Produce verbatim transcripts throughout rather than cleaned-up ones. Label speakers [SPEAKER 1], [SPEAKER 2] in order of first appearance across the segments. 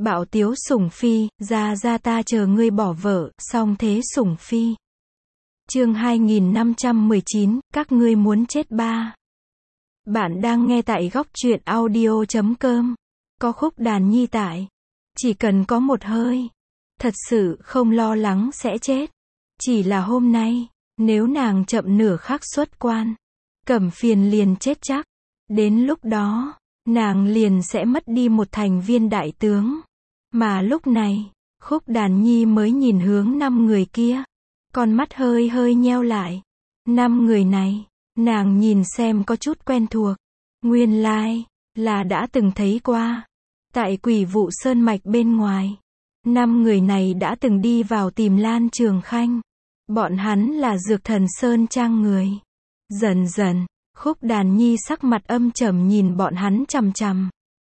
[SPEAKER 1] Bạo tiếu sủng phi, ra ra ta chờ ngươi bỏ vợ, song thế sủng phi. Chương hai nghìn năm trăm mười chín, các ngươi muốn chết ba. Bạn đang nghe tại góc truyện audio chấm com. Có khúc đàn nhi tại. Chỉ cần có một hơi. Thật sự không lo lắng sẽ chết. Chỉ là hôm nay, nếu nàng chậm nửa khắc xuất quan, Cẩm Phiền liền chết chắc. Đến lúc đó, nàng liền sẽ mất đi một thành viên đại tướng. Mà lúc này, khúc đàn nhi mới nhìn hướng năm người kia. Con mắt hơi hơi nheo lại. Năm người này, nàng nhìn xem có chút quen thuộc. Nguyên lai, là đã từng thấy qua. Tại Quỷ Vụ Sơn mạch bên ngoài. Năm người này đã từng đi vào tìm Lan Trường Khanh. Bọn hắn là Dược Thần Sơn Trang người. Dần dần, khúc đàn nhi sắc mặt âm trầm nhìn bọn hắn chằm chằm.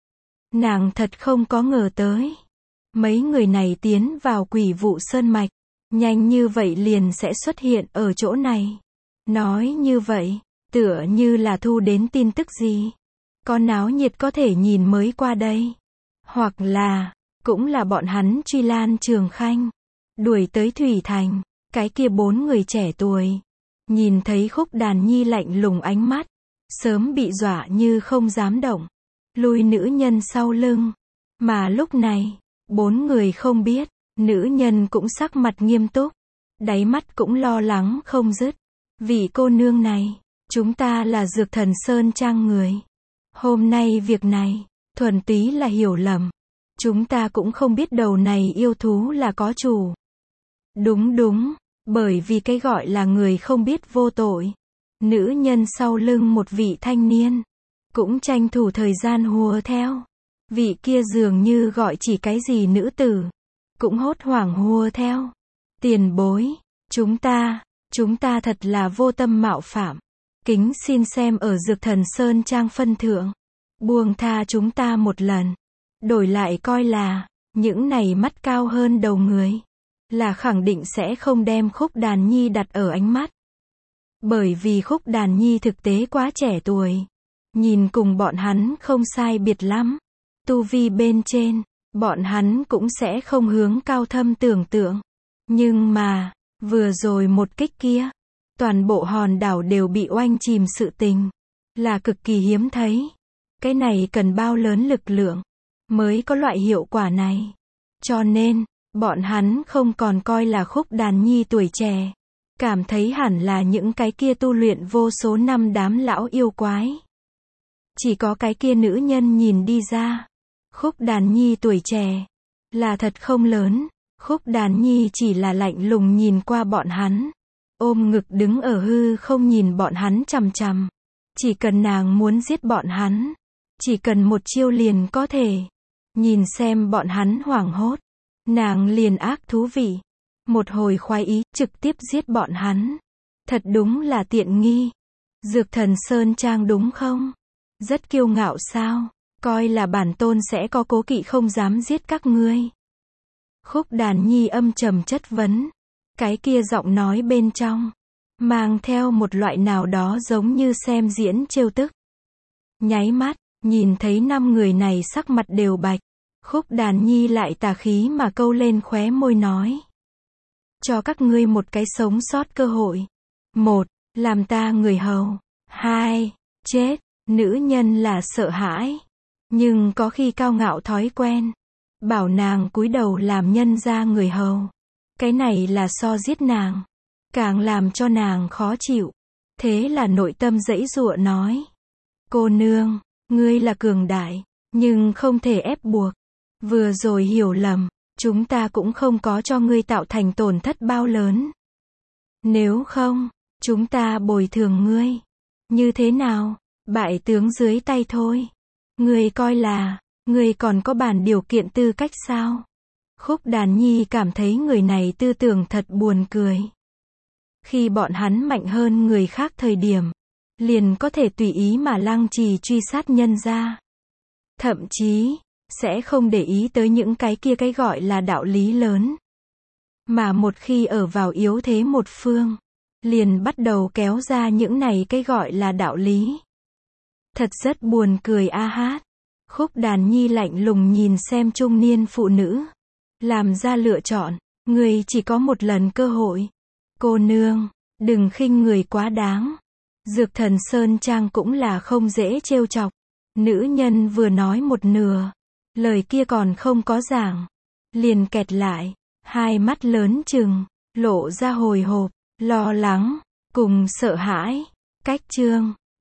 [SPEAKER 1] Nàng thật không có ngờ tới. Mấy người này tiến vào Quỷ Vụ Sơn mạch. Nhanh như vậy liền sẽ xuất hiện ở chỗ này. Nói như vậy, tựa như là thu đến tin tức gì. Có náo nhiệt có thể nhìn mới qua đây. Hoặc là, cũng là bọn hắn truy Lan Trường Khanh. Đuổi tới Thủy Thành, cái kia bốn người trẻ tuổi. Nhìn thấy khúc đàn nhi lạnh lùng ánh mắt. Sớm bị dọa như không dám động. Lùi nữ nhân sau lưng. Mà lúc này, bốn người không biết. Nữ nhân cũng sắc mặt nghiêm túc. Đáy mắt cũng lo lắng không dứt. Vị cô nương này, chúng ta là Dược Thần Sơn Trang người. Hôm nay việc này, thuần túy là hiểu lầm. Chúng ta cũng không biết đầu này yêu thú là có chủ. Đúng đúng, bởi vì cái gọi là người không biết vô tội. Nữ nhân sau lưng một vị thanh niên. Cũng tranh thủ thời gian hùa theo. Vị kia dường như gọi chỉ cái gì nữ tử. Cũng hốt hoảng hùa theo. Tiền bối, chúng ta, chúng ta thật là vô tâm mạo phạm. Kính xin xem ở Dược Thần Sơn Trang phân thượng. Buông tha chúng ta một lần. Đổi lại coi là, những này mắt cao hơn đầu người. Là khẳng định sẽ không đem khúc đàn nhi đặt ở ánh mắt. Bởi vì khúc đàn nhi thực tế quá trẻ tuổi. Nhìn cùng bọn hắn không sai biệt lắm. Tu vi bên trên. Bọn hắn cũng sẽ không hướng cao thâm tưởng tượng. Nhưng mà, vừa rồi một kích kia, toàn bộ hòn đảo đều bị oanh chìm sự tình. Là cực kỳ hiếm thấy. Cái này cần bao lớn lực lượng, mới có loại hiệu quả này. Cho nên, bọn hắn không còn coi là khúc đàn nhi tuổi trẻ. Cảm thấy hẳn là những cái kia tu luyện vô số năm đám lão yêu quái. Chỉ có cái kia nữ nhân nhìn đi ra. Khúc đàn nhi tuổi trẻ, là thật không lớn. Khúc đàn nhi chỉ là lạnh lùng nhìn qua bọn hắn. Ôm ngực đứng ở hư không nhìn bọn hắn chằm chằm. Chỉ cần nàng muốn giết bọn hắn. Chỉ cần một chiêu liền có thể. Nhìn xem bọn hắn hoảng hốt. Nàng liền ác thú vị. Một hồi khoái ý, trực tiếp giết bọn hắn. Thật đúng là tiện nghi. Dược Thần Sơn Trang đúng không? Rất kiêu ngạo sao? Coi là bản tôn sẽ có cố kỵ không dám giết các ngươi. Khúc đàn nhi âm trầm chất vấn. Cái kia giọng nói bên trong. Mang theo một loại nào đó giống như xem diễn trêu tức. Nháy mắt, nhìn thấy năm người này sắc mặt đều bạch. Khúc đàn nhi lại tà khí mà câu lên khóe môi nói. Cho các ngươi một cái sống sót cơ hội. Một, làm ta người hầu. Hai, chết. Nữ nhân là sợ hãi. Nhưng có khi cao ngạo thói quen. Bảo nàng cúi đầu làm nhân ra người hầu. Cái này là so giết nàng. Càng làm cho nàng khó chịu. Thế là nội tâm giãy giụa nói. Cô nương, ngươi là cường đại. Nhưng không thể ép buộc. Vừa rồi hiểu lầm. Chúng ta cũng không có cho ngươi tạo thành tổn thất bao lớn. Nếu không, chúng ta bồi thường ngươi. Như thế nào? Bại tướng dưới tay thôi. Ngươi coi là, ngươi còn có bản điều kiện tư cách sao? Khúc đàn nhi cảm thấy người này tư tưởng thật buồn cười. Khi bọn hắn mạnh hơn người khác thời điểm, liền có thể tùy ý mà lăng trì truy sát nhân ra. Thậm chí, sẽ không để ý tới những cái kia cái gọi là đạo lý lớn. Mà một khi ở vào yếu thế một phương, liền bắt đầu kéo ra những này cái gọi là đạo lý. Thật rất buồn cười a hát. Khúc Đàn Nhi lạnh lùng nhìn xem trung niên phụ nữ. Làm ra lựa chọn. Người chỉ có một lần cơ hội. Cô nương, đừng khinh người quá đáng. Dược Thần Sơn Trang cũng là không dễ trêu chọc. Nữ nhân vừa nói một nửa. Lời kia còn không có giảng. Liền kẹt lại. Hai mắt lớn trừng. Lộ ra hồi hộp, lo lắng, cùng sợ hãi. Cách chương